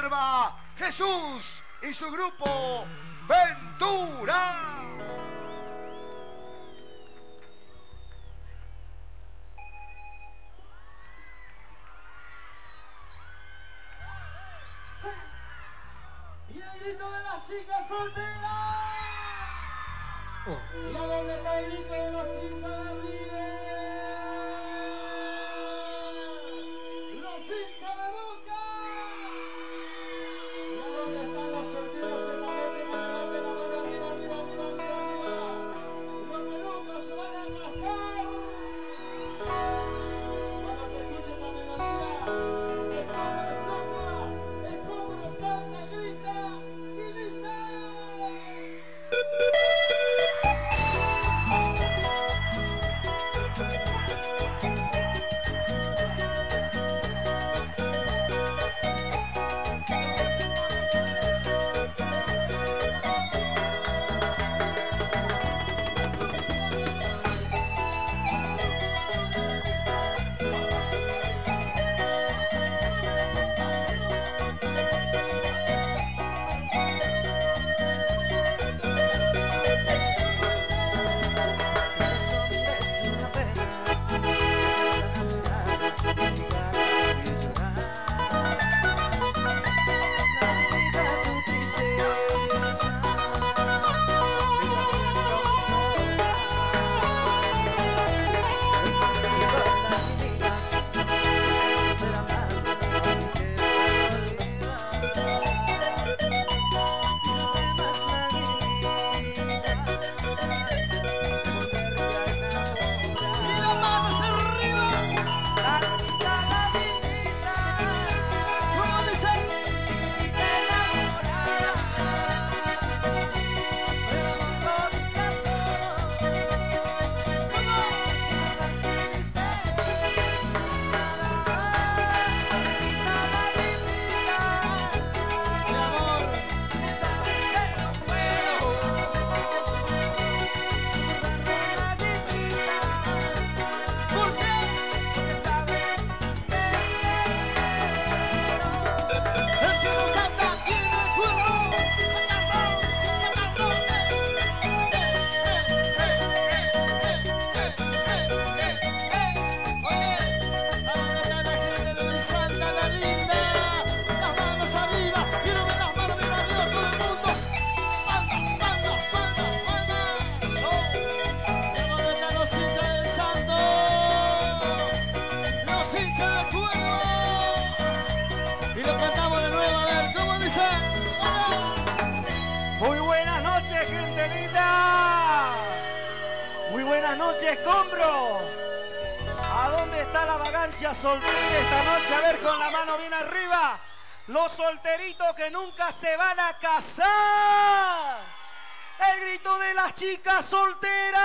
observa Jesús y su grupo Ventura. Sí. Y el grito de las chicas solteras. ¿Y a dónde está el grito de los hinchas de River? Los hinchas de Boca. ¿Y a dónde están los solteros esta noche? Que levanten la mano arriba, arriba, arriba, arriba, arriba. Los que nunca se van a casar. Cuando se escuche esta melodía, el coro explota, el coro salta, grita y dice... Escombro. ¿A dónde está la vagancia soltera esta noche? A ver, con la mano bien arriba. Los solteritos que nunca se van a casar. El grito de las chicas solteras.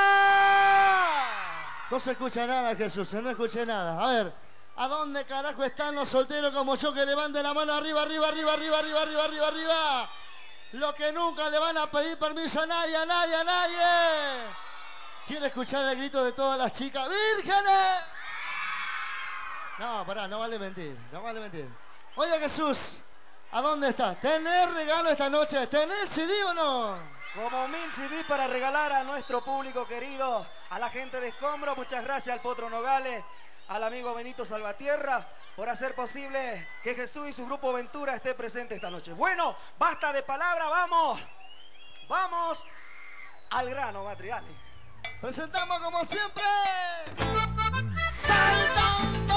No se escucha nada, Jesús, no escuché nada. A ver, ¿a dónde carajo están los solteros como yo que levanten la mano arriba, arriba, arriba, arriba, arriba, arriba, arriba, arriba? Lo que nunca le van a pedir permiso a nadie, a nadie, a nadie. ¿Quiere escuchar el grito de todas las chicas vírgenes? No, pará, no vale mentir, no vale mentir. Oye, Jesús, ¿a dónde estás? ¿Tenés regalo esta noche? ¿Tenés CD o no? Como 1000 CD para regalar a nuestro público querido, a la gente de Escombro. Muchas gracias al Potro Nogales, al amigo Benito Salvatierra, por hacer posible que Jesús y su grupo Ventura esté presente esta noche. Bueno, basta de palabra, vamos al grano, Matri, dale. Presentamos como siempre, saltando.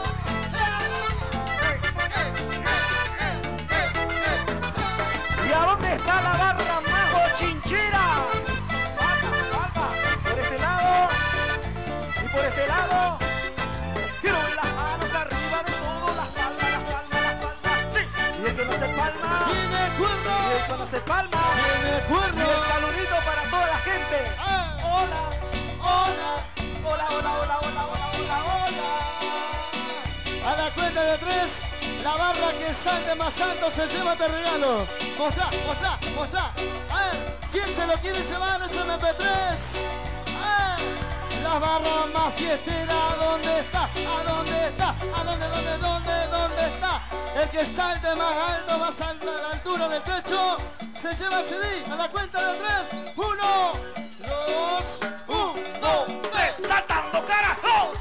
¿Y a dónde está la barra más bochinchera? Palma, por este lado y por este lado. Quiero ver las manos arriba de todo, las palmas, sí. Y el que no se palma, tiene cuerno. Y el que no se palma, tiene cuerno. Y el saludito para toda la gente. Hola, hola, hola, hola, hola, hola, hola, hola, hola. A la cuenta de 3, la barra que salte más alto se lleva este regalo. Mostrá, mostrá, mostrá. A ver, ¿quién se lo quiere llevar ese MP3? A ver, La barra más fiestera, ¿dónde está? ¿A dónde está? ¿A dónde está? El que salte más alto, más alto a la altura del techo, se lleva el CD a la cuenta de 3. 1, 2, 1, 2, 3. ¡Saltando, carajo!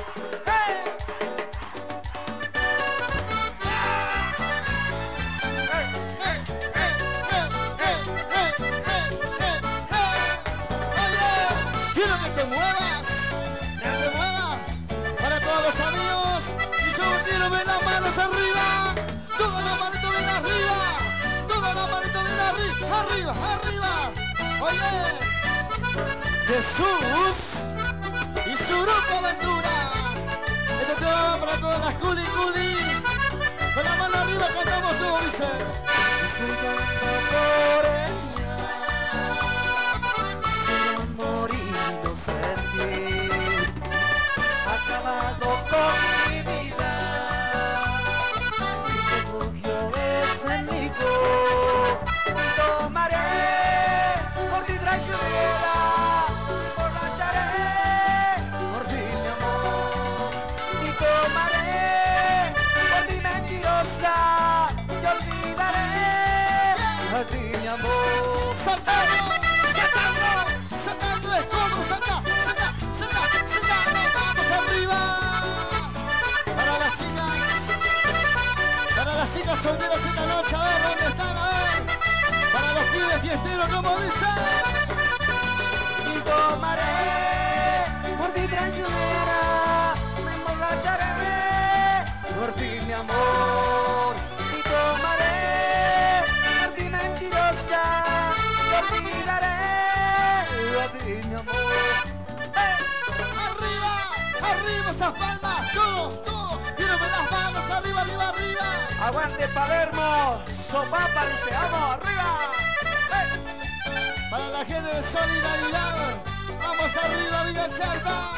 Quiero que te muevas, para todos los amigos. Y yo quiero ver las manos arriba, todas las manitos bien arriba, todas las manitos bien arriba, arriba. Oye, Jesús y su grupo Aventura. Este tema va para todas las culi. Con la mano arriba cantamos todos, dice. Estoy cantando por ella, sin morir no sentir, acabado con mi vida, mi refugio es en mi corazón. Tomaré por ti traicionera, me emborracharé por ti mi amor, y tomaré por ti mentirosa, te olvidaré a ti mi amor. Saltando escombros, salta, vamos arriba. Para las chicas solteras esta noche, a ver dónde están, a ver. Para los pibes fiesteros, como dice. Y tomaré por ti traicionera, me emborracharé por ti mi amor, y tomaré por ti mentirosa, te olvidaré a ti mi amor. Arriba esas palmas, todos, quiero ver las manos, arriba. Aguante Palermo, sopapa, dice, vamos, arriba. Para la gente de solidaridad, vamos arriba, Villa Charta.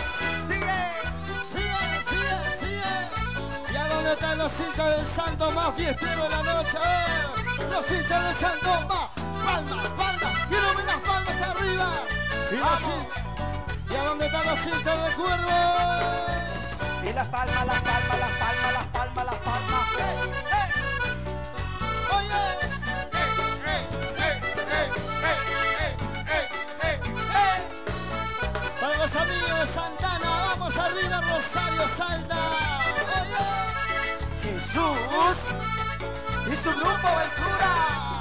Sigue. ¿Y a dónde están los hinchas del Santo más fiestero de la noche? A ver, los hinchas del Santo más. Palmas, quiero ver las palmas arriba. ¿Y a dónde están los hinchas del Cuervo? Y las palmas. Oye. Para los amigos de Santana, vamos arriba, Rosario, Salta. Oye. Jesús y su grupo Aventura.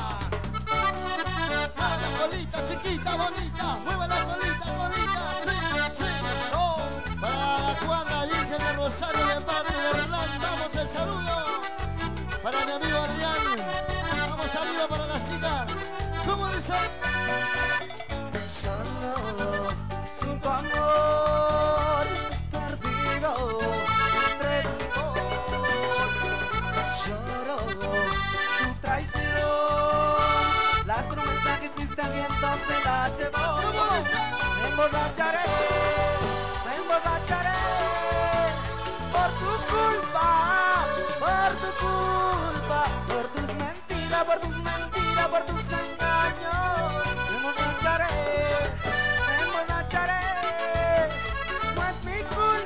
Mueva la colita, chiquita, bonita. Mueva la colita, sí. Oh. Para la cuadra Virgen de Rosario de parte de Hernán, vamos el saludo. Para mi amigo Adrián, vamos arriba para las chicas. ¿Cómo dice? Solo sin tu amor, perdido entre el licor. Lloro tu traición, las tormentas que hiciste al viento se las llevó. ¿Cómo dice? Me emborracharé por tu culpa, por tus mentiras, por tus engaños. Me emborracharé, no es mi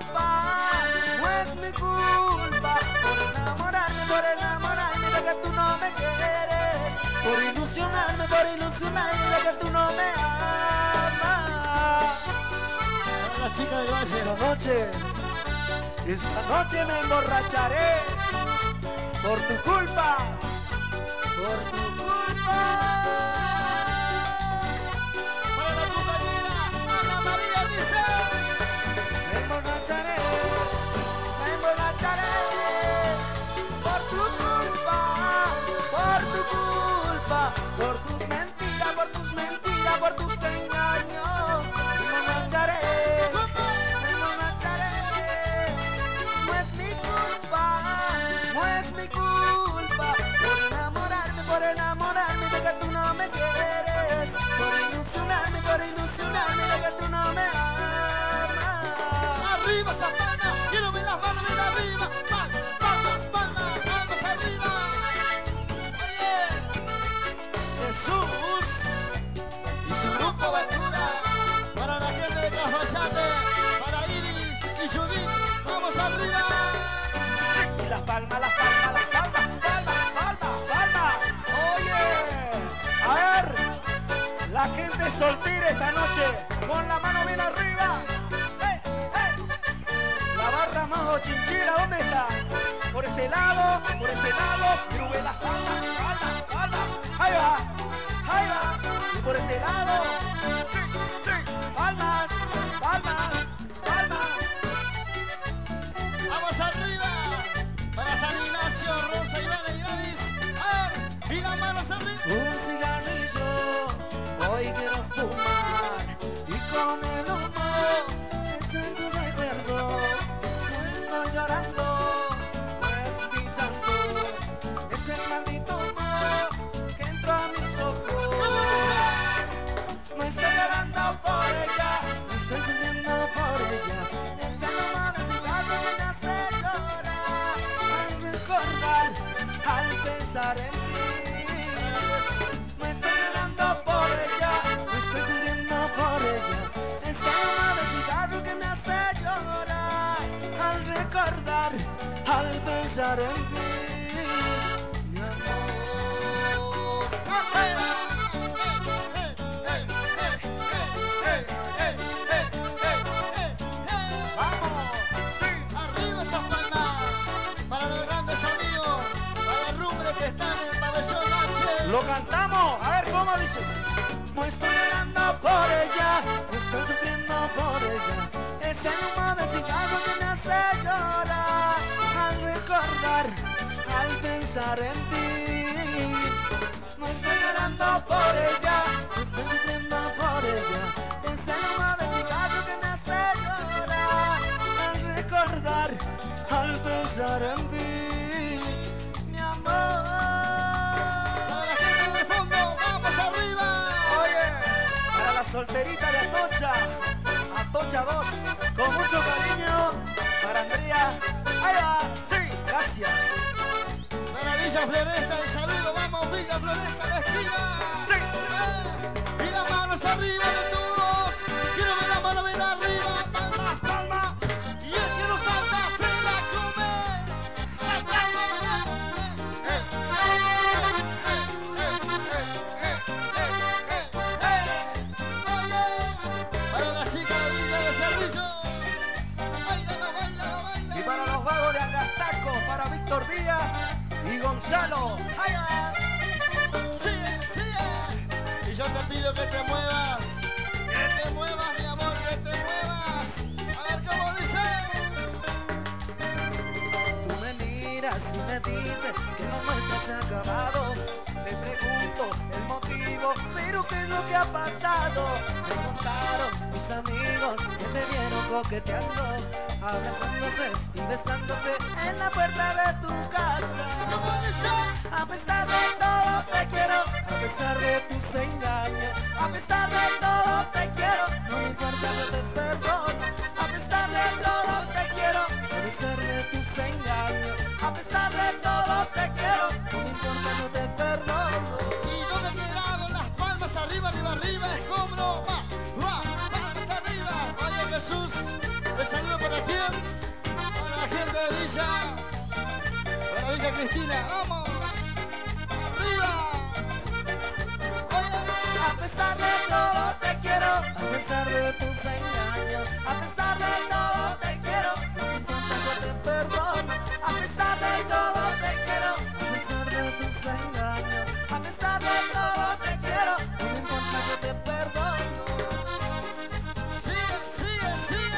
culpa, por enamorarme de que tú no me quieres, por ilusionarme de que tú no me amas. Para la chica del Valle. Esta noche me emborracharé por tu culpa, Para la compañera Ana María dice. me emborracharé por tu culpa, por tus mentiras, por tus engaños. Me emborracharé, no es mi culpa, por enamorarme de que tú no me quieres, por ilusionarme de que tú no me amas. Arriba esa palma, quiero ver las manos bien arriba. Palmas arriba. Oye, Jesús palmas, las palmas, las palmas, palmas, palmas, palmas. Oye, a ver, la gente soltera esta noche, con la mano bien arriba. La barra más chinchera, ¿dónde está? Por ese lado, grube las palmas, palmas, palmas. Ahí va, ahí va. Y por este lado, sí, sí, palmas, palmas, palmas. Vamos arriba. Para San Ignacio, Rosa, Iván y Gladys. A ver, y las manos arriba. Un cigarrillo, hoy quiero fumar. Y con el humo, echando un recuerdo. No estoy llorando, no es mi santo. Es el maldito humo que entró a mis ojos. No estoy llorando por ella, no estoy sufriendo por ella. Esta aroma de cigarro que me hace llorar. Al recordar, al pensar en ti. No estoy llorando por ella, no estoy sufriendo por ella. Esta aroma de cigarro que me hace llorar. Al recordar, al pensar en ti. Mi amor. ¡Vamos! ¡Sí! Arriba esas palmas. Para los grandes amigos. Para el rumbre que están en el pabellón H. ¡Lo cantamos! A ver, ¿cómo dice? No estoy llorando por ella, no estoy sufriendo por ella. Es el humo del cigarro que me hace llorar. Al recordar, al pensar en ti. No estoy llorando por ella, no estoy sufriendo por ella. Es el humo del cigarro que me hace llorar. Al recordar, al pensar en ti. Mi amor. Para la gente del fondo, vamos arriba. Oye, para la solterita de Atocha 2, con mucho cariño, para Andrea, ahí va, sí, gracias. Para Villa Floresta, el saludo. Vamos, Villa Floresta, la esquina. Sí. Y las manos arriba de todos. Quiero ver la mano bien arriba. Palmas, palmas. Y el que no salta se la come. Saltando. Para la chica de Villa de Cerrillo. Bailalo, bailalo, bailalo. Y para los vagos de Agastaco, para Víctor Díaz y Gonzalo, ahí va. Sigue, sigue. Y yo te pido que te muevas. Que te muevas, mi amor, que te muevas. A ver cómo dice. Tú me miras y me dices que lo nuestro se ha acabado. Te pregunto el motivo, pero ¿qué es lo que ha pasado? Me contaron mis amigos que te vieron coqueteando, abrazándose y besándose en la puerta de tu casa. ¿Cómo dice? A pesar de todo te quiero, a pesar de tus engaños, a pesar de todo te quiero, no me importa, yo te perdono. A pesar de todo te quiero, a pesar de tus engaños, a pesar de todo te quiero, no me importa, yo te perdono. ¿Y dónde quedaron las palmas? Arriba, arriba, arriba, escombro. Va, va, palmas arriba. Oye Jesús, te saludo por aquí. Para la gente de Villa. Para Villa Cristina, vamos. Arriba. Oye. A pesar de todo te quiero, a pesar de tus engaños, a pesar de todo te quiero, no me importa, yo te perdono. A pesar de todo te quiero, a pesar de tus engaños, a pesar de todo te quiero, no me importa, yo te perdono. Sigue, sigue, sigue.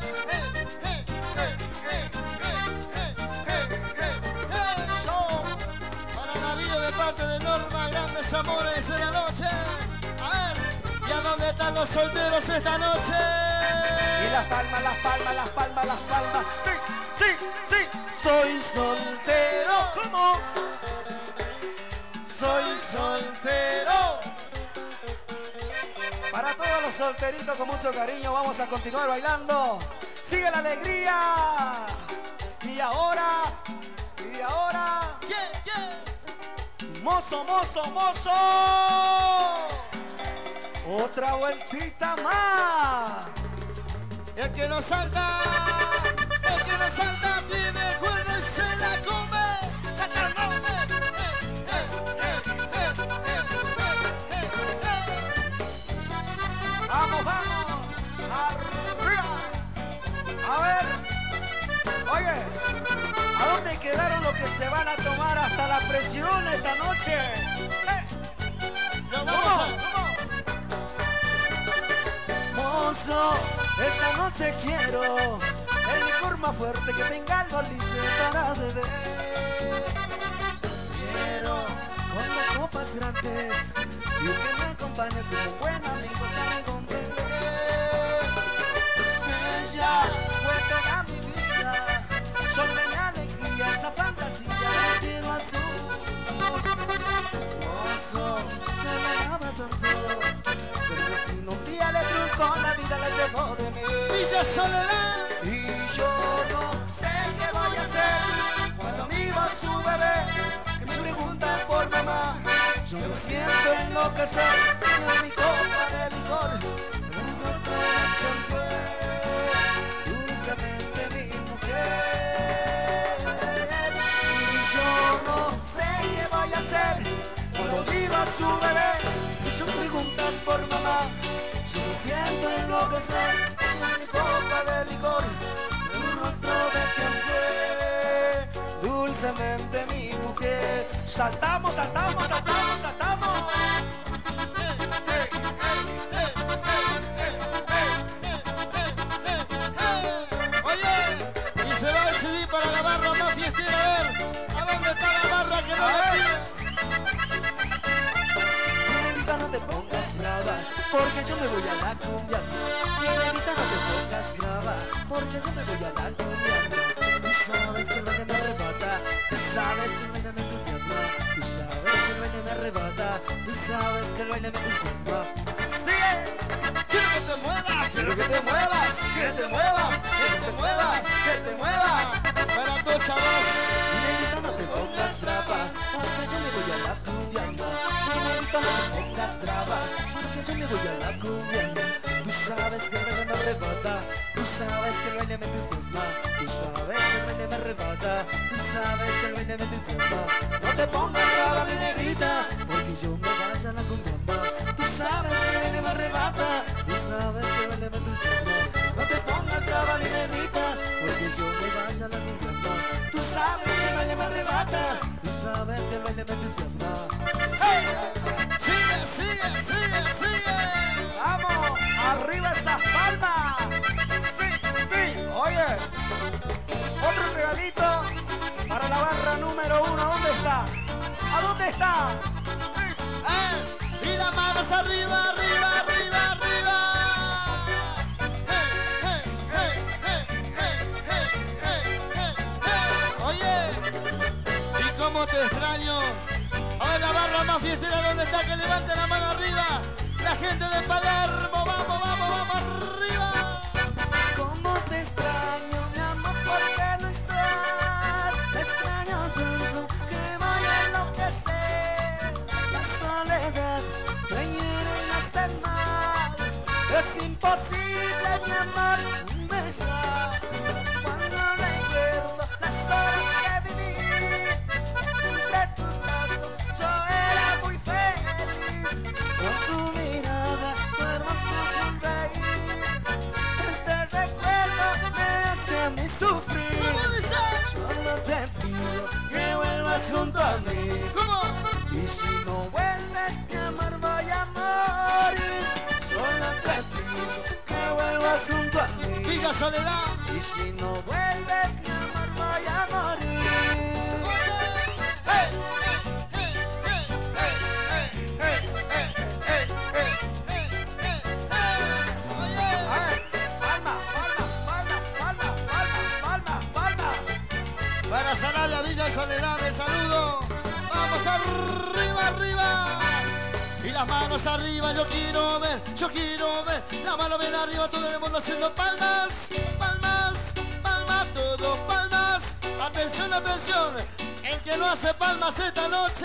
Show. Para Darío de parte de Norma, grandes amores en la noche. A ver, ¿y a dónde están los solteros esta noche? Y las palmas, las palmas, las palmas, las palmas. Sí, sí, sí. Soy soltero. ¿Cómo? Soy soltero. Para todos los solteritos con mucho cariño, vamos a continuar bailando. Sigue la alegría. Y ahora, Yeah, yeah. mozo, mozo, mozo. Otra vueltita más. El que no salta tiene cuerno y se la come, Satanás. Vamos, vamos. Arriba. A ver. Oye, ¿a dónde quedaron los que se van a tomar hasta la presión esta noche? Lo vamos a... Mozo, esta noche quiero el licor más fuerte que tenga el boliche para beber. Quiero con las copas grandes y que me acompañes como un buen amigo sabe comprender. Ella fue toda mi vida, sol de mi alegría, esa fantasía del cielo azul. Mozo, yo la amaba tanto, pero un día le truncó la vida, la llevó de mí. Villa Soledad. Y yo no sé qué voy a hacer cuando miro a su bebé que me pregunta por mamá. Yo me siento enloquecer en mi copa de licor, en un rostro de quien fue dulcemente mi mujer. Y yo no sé qué voy a hacer cuando miro a su bebé y se preguntan por mamá. Yo me siento enloquecer en mi copa de licor, en un rostro de quien fue dulcemente mi mujer. Saltamos, saltamos, saltamos, saltamos. Oye, y se va a decidir para la barra más fiestera. A ver, ¿a dónde está la barra que no le pide? Nenita, no te pongas brava, porque yo me voy a la cumbia. Nenita, no te pongas brava, porque yo me voy a la cumbia. Tú sabes que el baile me arrebata, tú sabes que el baile me entusiasma, tú sabes que el baile me arrebata, tú sabes que el baile me entusiasma. Sigue. Quiero que te muevas, quiero que te muevas, que te muevas, que te muevas, que te muevas. Para todos, chavos. Nenita, no te pongas brava, porque yo me voy a la cumbia. Nenita, no te pongas brava, porque yo me voy a la cumbia. Tú sabes que el baile me arrebata, tú sabes que el baile me entusiasma, tú sabes que el baile me arrebata, tú sabes que el baile me entusiasma. No te pongas brava, mi negrita, porque yo me vaya a la cumbia. Tú sabes que el baile me arrebata, tú sabes que el baile me entusiasma. No te pongas brava, mi negrita, porque yo me vaya a la cumbia. Tú sabes que el baile me arrebata, tú sabes que el baile me entusiasma. Sigue, sigue, sigue, sigue. ¡Vamos! ¡Arriba esas palmas! ¡Sí, sí! Oye, otro regalito para la barra número 1. ¿Dónde está? ¿A dónde está? Y las manos arriba, arriba, arriba, arriba. Oye, ¿y cómo te extraño? A ver la barra más fiestera, ¿dónde está? Que levante la mano arriba. La gente de Palermo, vamos, vamos, vamos arriba. ¿Cómo te extraño, mi amor? ¿Por qué no estás? Te extraño tanto que voy a enloquecer. La soledad me hiere y me hace mal. Es imposible, mi amor, besar. Cuando recuerdo las horas que viví entre tus brazos, yo era muy feliz. Con tu mirada, tu hermoso sonreír. Este recuerdo me hace a mí sufrir. ¿Cómo dice? Solo te pido que vuelvas junto a mí. ¿Cómo? Y si no vuelves, mi amor, voy a morir. Solo te pido que vuelvas junto a mí. Villa Soledad. Y si no vuelves, mi amor, voy a morir. Para Sanabria, Villa Soledad, me saludo. Vamos arriba, arriba. Y las manos arriba, yo quiero ver. La mano bien arriba, todo el mundo haciendo palmas. Palmas, palmas, todo palmas. Atención, atención. El que no hace palmas esta noche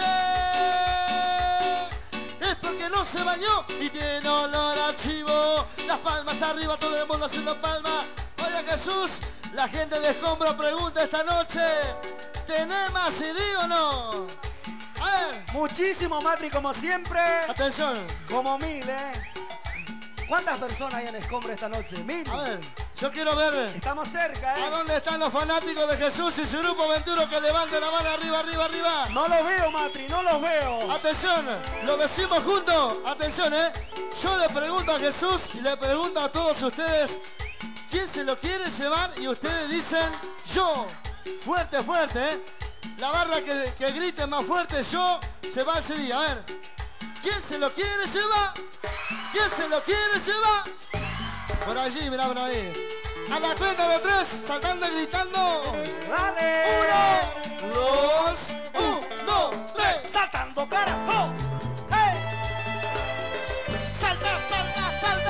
es porque no se bañó y tiene olor a chivo. Las palmas arriba, todo el mundo haciendo palmas. Oye Jesús, La gente de Escombro pregunta esta noche, ¿tenés más CD o no? A ver. Muchísimo, Matri, como siempre. Atención. Como 1000, ¿eh? ¿Cuántas personas hay en Escombro esta noche? 1000. A ver, yo quiero ver. Estamos cerca, ¿eh? ¿A dónde están los fanáticos de Jesús y su grupo Venturo que levanten la mano arriba, arriba, arriba? No los veo, Matri, no los veo. Atención, lo decimos juntos. Atención, yo le pregunto a Jesús y le pregunto a todos ustedes, ¿quién se lo quiere llevar? Y ustedes dicen, yo. Fuerte, fuerte, La barra que grite más fuerte, yo, se va al CD. A ver, ¿quién se lo quiere llevar? ¿Quién se lo quiere llevar? Por allí, mirá por ahí. A la cuenta de 3, saltando y gritando. ¡Dale! 1, 2, 1, 3. ¡Saltando, carajo! ¡Hey! ¡Salta, salta, salta!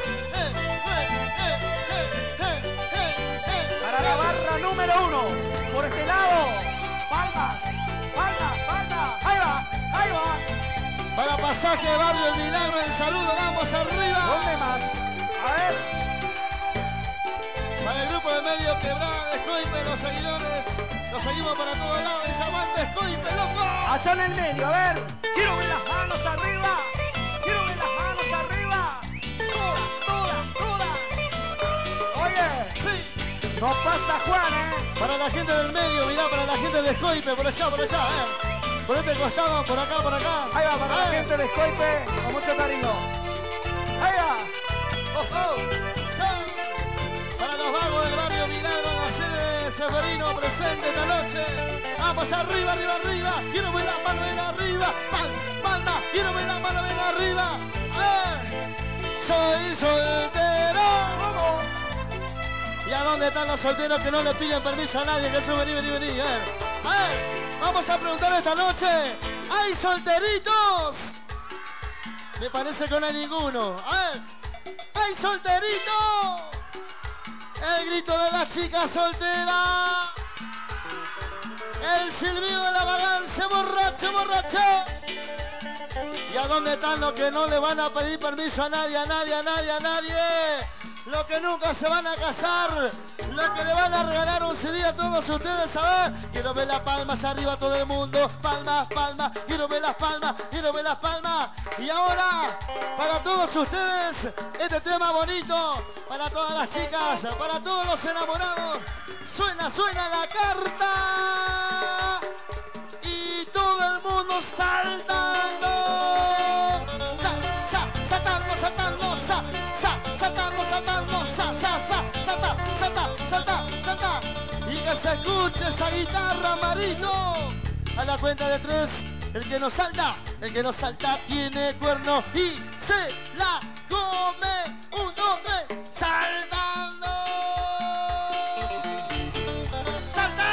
Para la barra número 1. Por este lado. Palmas, palmas, palmas. Ahí va, ahí va. Para pasaje de Barrio El Milagro, el saludo, vamos arriba. ¿Dónde más? A ver. Para el grupo de medio Quebrada de Escoipe, los seguidores, los seguimos para todos lados. Dice, aguante Escoipe, loco. Allá en el medio, a ver. Quiero ver las manos arriba. Quiero ver las manos arriba. Todas, todas, todas. Oye. Sí. No pasa Juan, Para la gente del medio, mirá, para la gente de Escoipe, por allá, Por este costado, por acá, por acá. Ahí va, para la gente de Escoipe, con mucho cariño. Ahí va. Para los vagos del barrio Milagro, la sede de Severino presente esta noche. Vamos arriba, arriba, arriba. Quiero ver la mano en arriba. Palma, quiero ver la mano en arriba. A ver. Soy soltero. ¿Cómo? ¿Y a dónde están los solteros que no le piden permiso a nadie? Jesús, vení. A ver, vamos a preguntar esta noche. ¿Hay solteritos? Me parece que no hay ninguno. A ver, ¿hay solteritos? El grito de la chica soltera. El silbido de la vagancia, borracho. ¿Y a dónde están los que no le van a pedir permiso a nadie? Los que nunca se van a casar, los que le van a regalar un CD a todos ustedes, a ver. Quiero ver las palmas arriba todo el mundo, palmas, quiero ver las palmas. Y ahora, para todos ustedes, este tema bonito, para todas las chicas, para todos los enamorados, suena la carta y todo el mundo saltando. Salta. Y que se escuche esa guitarra, Marito. A la cuenta de 3, el que no salta tiene cuerno y se la come. 1, 2, 3, saltando. Salta.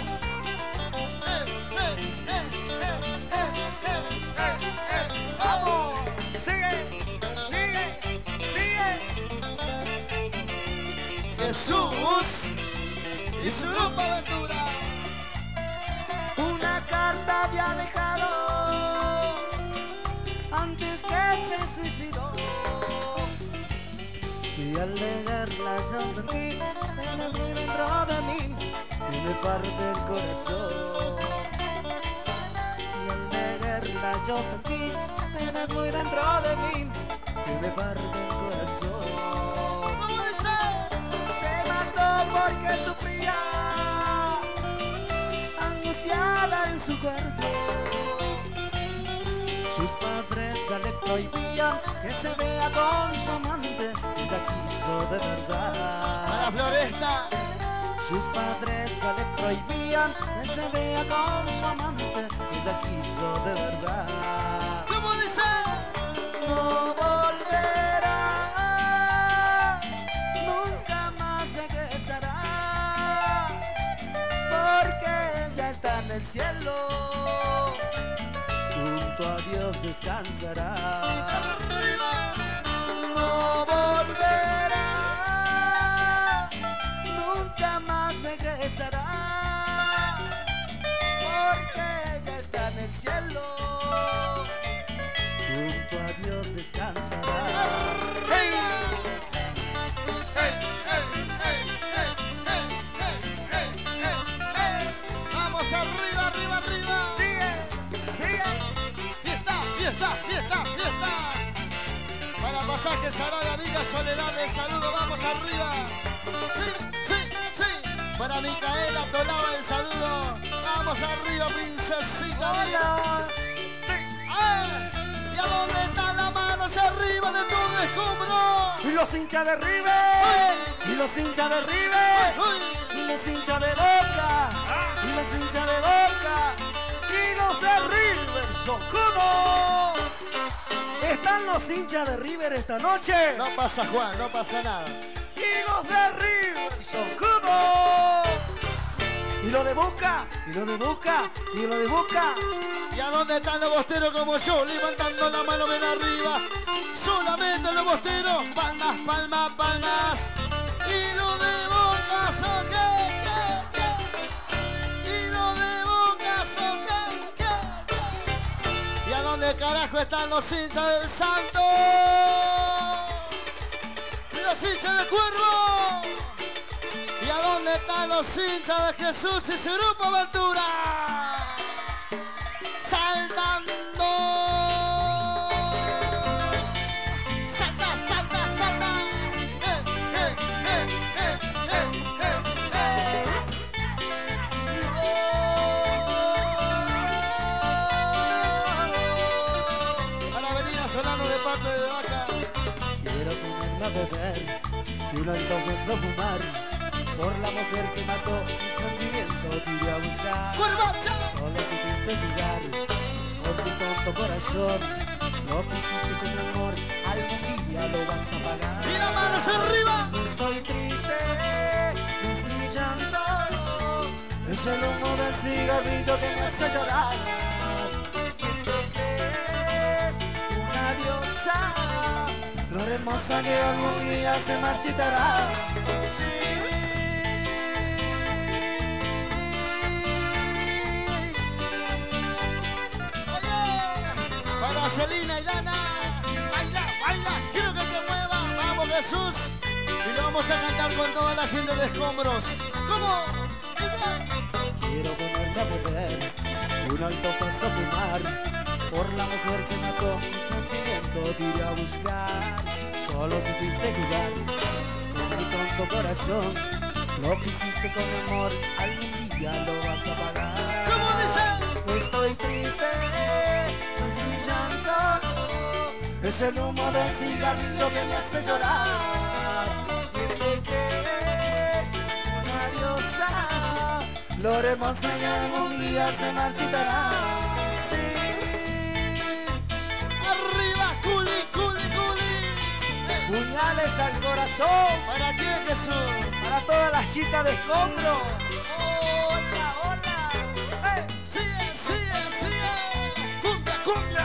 Vamos, sigue. Jesús y su grupo Aventura. Una carta había dejado antes que se suicidó. Y al leerla yo sentí penas muy dentro de mí y me parte el corazón. Y al leerla yo sentí penas muy dentro de mí y me parte el corazón. Porque sufría angustiada en su cuerpo. Sus padres le prohibían que se vea con su amante. Ella quiso de verdad. Para Floresta. Sus padres le prohibían que se vea con su amante. Ella quiso de verdad. ¿Cómo dice? No volverá. Porque ella está en el cielo, junto a Dios descansará. No volverá, nunca más regresará, porque ella está en el cielo, junto a Dios descansará. ¡Hey! fiesta, fiesta, fiesta. Para Pasaje Sarada, Villa Soledad, el saludo, vamos arriba. Sí, sí, sí. Para Micaela Tolaba, el saludo. Vamos arriba, princesita. Hola. ¿Y a dónde están las manos arriba de todo escombro? Y los hinchas de River. Y los hinchas de River. Y los hinchas de Boca. Y los hinchas de Boca. Y los de River son como. ¿Están los hinchas de River esta noche? No pasa, Juan, no pasa nada. Y los de River son como. Y lo de Boca, y lo de Boca, y lo de Boca. ¿Y a dónde están los bosteros como yo? Levantando la mano ven arriba. Solamente los bosteros. Palmas, palmas, palmas. Y lo de Boca son qué. Y lo de Boca son qué. ¿Y a dónde carajo están los hinchas del Santo? Y los hinchas del Cuervo. ¿Y a dónde están los hinchas de Jesús y su grupo Aventura? Saltando. Salta, salta, salta. Para venir a Solano de parte de Vaca. Quiero ponerme a beber y un antojoso fumar por la mujer que mató mi sentimiento te iré a buscar. ¡Curvacha! Solo supiste jugar con mi tonto corazón. Lo que hiciste con mi amor, algún día lo vas a pagar. ¡Y las manos arriba! No estoy triste, no estoy llanto. Es el humo del cigarrillo que me hace llorar. ¿Quién te crees? Una diosa. Lo hermosa que algún día se marchitará. Sí. Para Celina y Lana, baila, baila, quiero que te muevas, vamos Jesús, y lo vamos a cantar con toda la gente de Escombros. ¿Cómo? Quiero ponerme a beber y un alto paso a fumar por la mujer que mató mi sentimiento te iré a buscar. Solo supiste jugar con mi tonto corazón. Lo que hiciste con mi amor, algún día lo vas a pagar. ¿Cómo dice? No estoy triste, no estoy llanto. Es el humo del cigarrillo que me hace llorar. ¿Quién te crees? Una diosa. Lo hermoso que algún día se marchitará. Sí. Arriba, Juli, Juli, Juli. Puñales al corazón. ¿Para quién, Jesús? Para todas las chicas de Escombro. Hola, hola. Sigue, sigue, sigue. Cumbia, cumbia.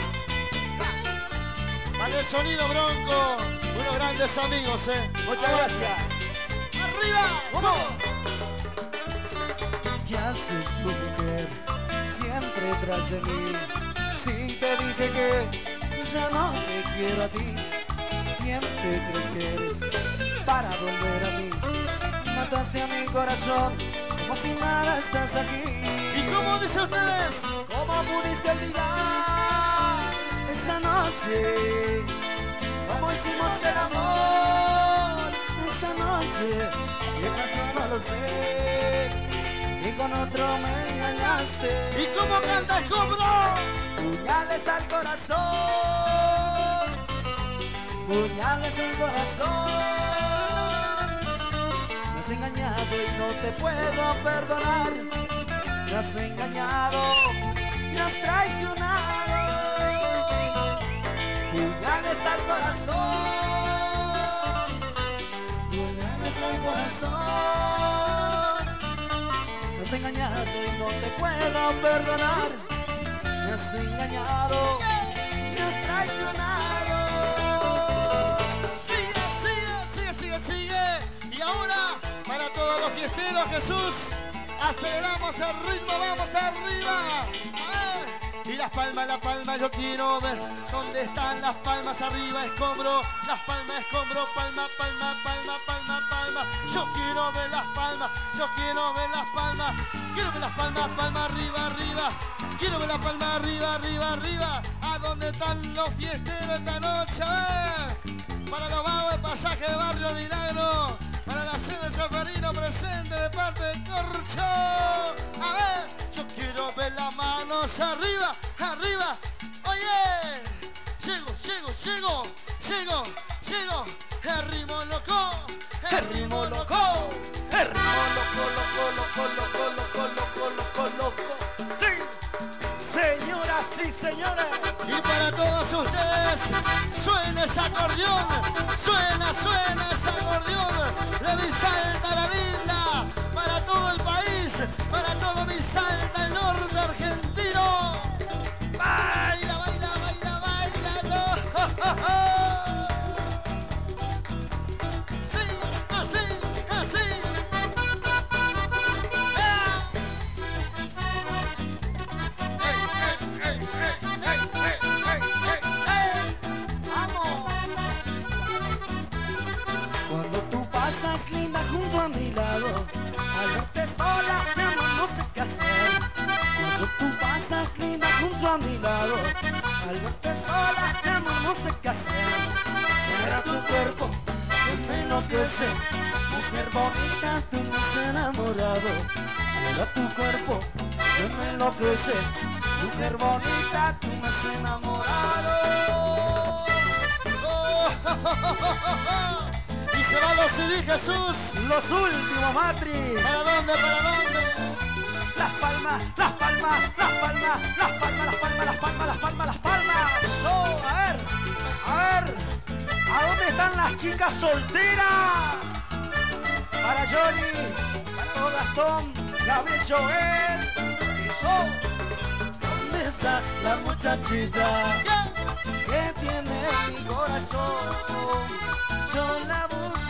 Para el sonido Bronco, unos grandes amigos, Muchas Aguante. gracias. Arriba, ¿Cómo? ¿Qué haces tu mujer siempre tras de mí? Si te dije que ya no te quiero a ti, ¿quién te crees que eres para volver a mí? Mataste a mi corazón, como si nada estás aquí. ¿Y cómo dicen ustedes? ¿Cómo pudiste olvidar esta noche? ¿Cómo hicimos el amor esta noche? ¿Qué pasó? No lo sé. Y con otro me engañaste. ¿Y cómo canta Escombro? Puñales al corazón. Puñales al corazón. Me has engañado y no te puedo perdonar. Me has engañado, me has traicionado. Puñales al corazón. Puñales al corazón. Me has engañado y no te puedo perdonar. Me has engañado, me has traicionado. Sigue, sigue, sigue, sigue, sigue. Y ahora, para todos los fiesteros, Jesús, aceleramos el ritmo, vamos arriba. A ver. Y las palmas, yo quiero ver dónde están las palmas arriba, Escombro. Las palmas, Escombro, palma, palma, palma, palma, palma. Yo quiero ver las palmas, yo quiero ver las palmas. Quiero ver las palmas, palma arriba, arriba. Quiero ver las palmas arriba, arriba, arriba. ¿A dónde están los fiesteros esta noche? Para los vagos de pasaje de Barrio Milagro, para la sede Seferino presente de parte de Corcho. A ver, yo quiero ver las manos arriba, arriba. Oye, llego. El ritmo loco, el ritmo loco. El ritmo loco. Sí, señoras y señores. Y para todos ustedes, suena ese acordeón, suena ese acordeón de mi Salta la linda, para todo el país, para todo mi Salta, el norte argentino. Baila, no. Sí, así. Cuando tú pasas linda junto a mi lado, al verte sola, mi amor, no sé qué hacer. Cuando tú pasas linda junto a mi lado, al verte sola, mi amor, no sé qué hacer. Será tu cuerpo que me enloquece, mujer bonita, tú me has enamorado. Será tu cuerpo que me enloquece, mujer bonita, tú me has enamorado. Y se van los CD, Jesús. Los últimos, Matri. ¿Para dónde? Las palmas. Oh, a ver. ¿A dónde están las chicas solteras? Para Johnny, para Gastón, Gabriel Joel. ¿Dónde está la muchachita que tiene mi corazón? Yo la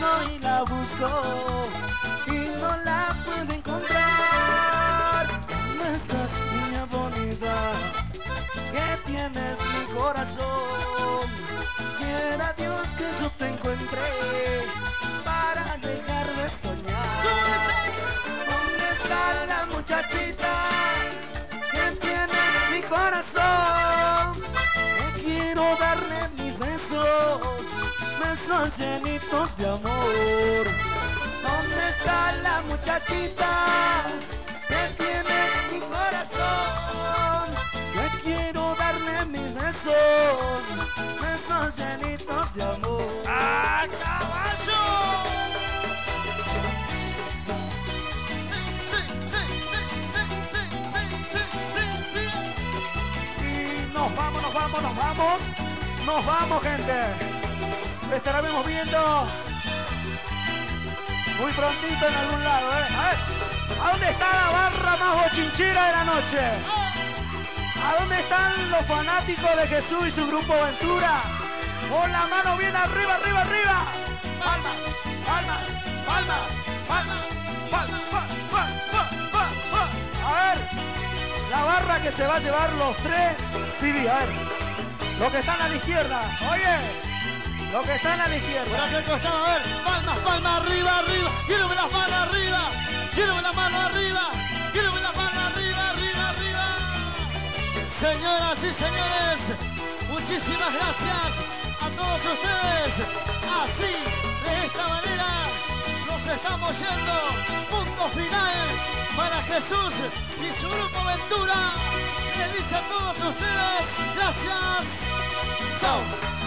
busco y no la puedo encontrar. ¿Dónde estás, niña bonita, que tienes mi corazón? Quiera Dios que yo te encuentre para dejar de soñar. ¿Dónde está la muchachita que tiene mi corazón? Que quiero darle mis besos llenitos de amor. ¿Dónde está la muchachita que tiene mi corazón? Que quiero darle mis besos llenitos de amor. ¡Ah, caballo! Sí. Y nos vamos, gente. Lo estaremos viendo muy prontito en algún lado, A ver, ¿a dónde está la barra más bochinchera de la noche? ¿A dónde están los fanáticos de Jesús y su grupo Ventura? Con la mano bien arriba. Palmas. A ver, la barra que se va a llevar los 3 CD, a ver. Los que están a la izquierda, oye. Los que están a la izquierda. Por aquel costado, a ver. Palmas, arriba. Quiero ver las manos arriba. Señoras y señores, muchísimas gracias a todos ustedes. Así, de esta manera, nos estamos yendo. Punto final para Jesús y su grupo Ventura. Les dice a todos ustedes, gracias. Chau.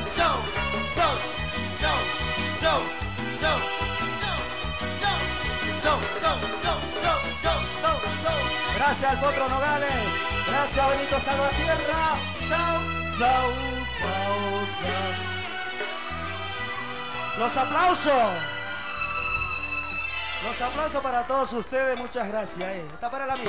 Gracias al Potro Nogales. Gracias Benito Salvatierra. Chau. Los aplausos para todos ustedes. Muchas gracias. Está para el amigo.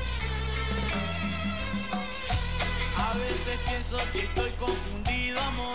Si estoy confundido, amor,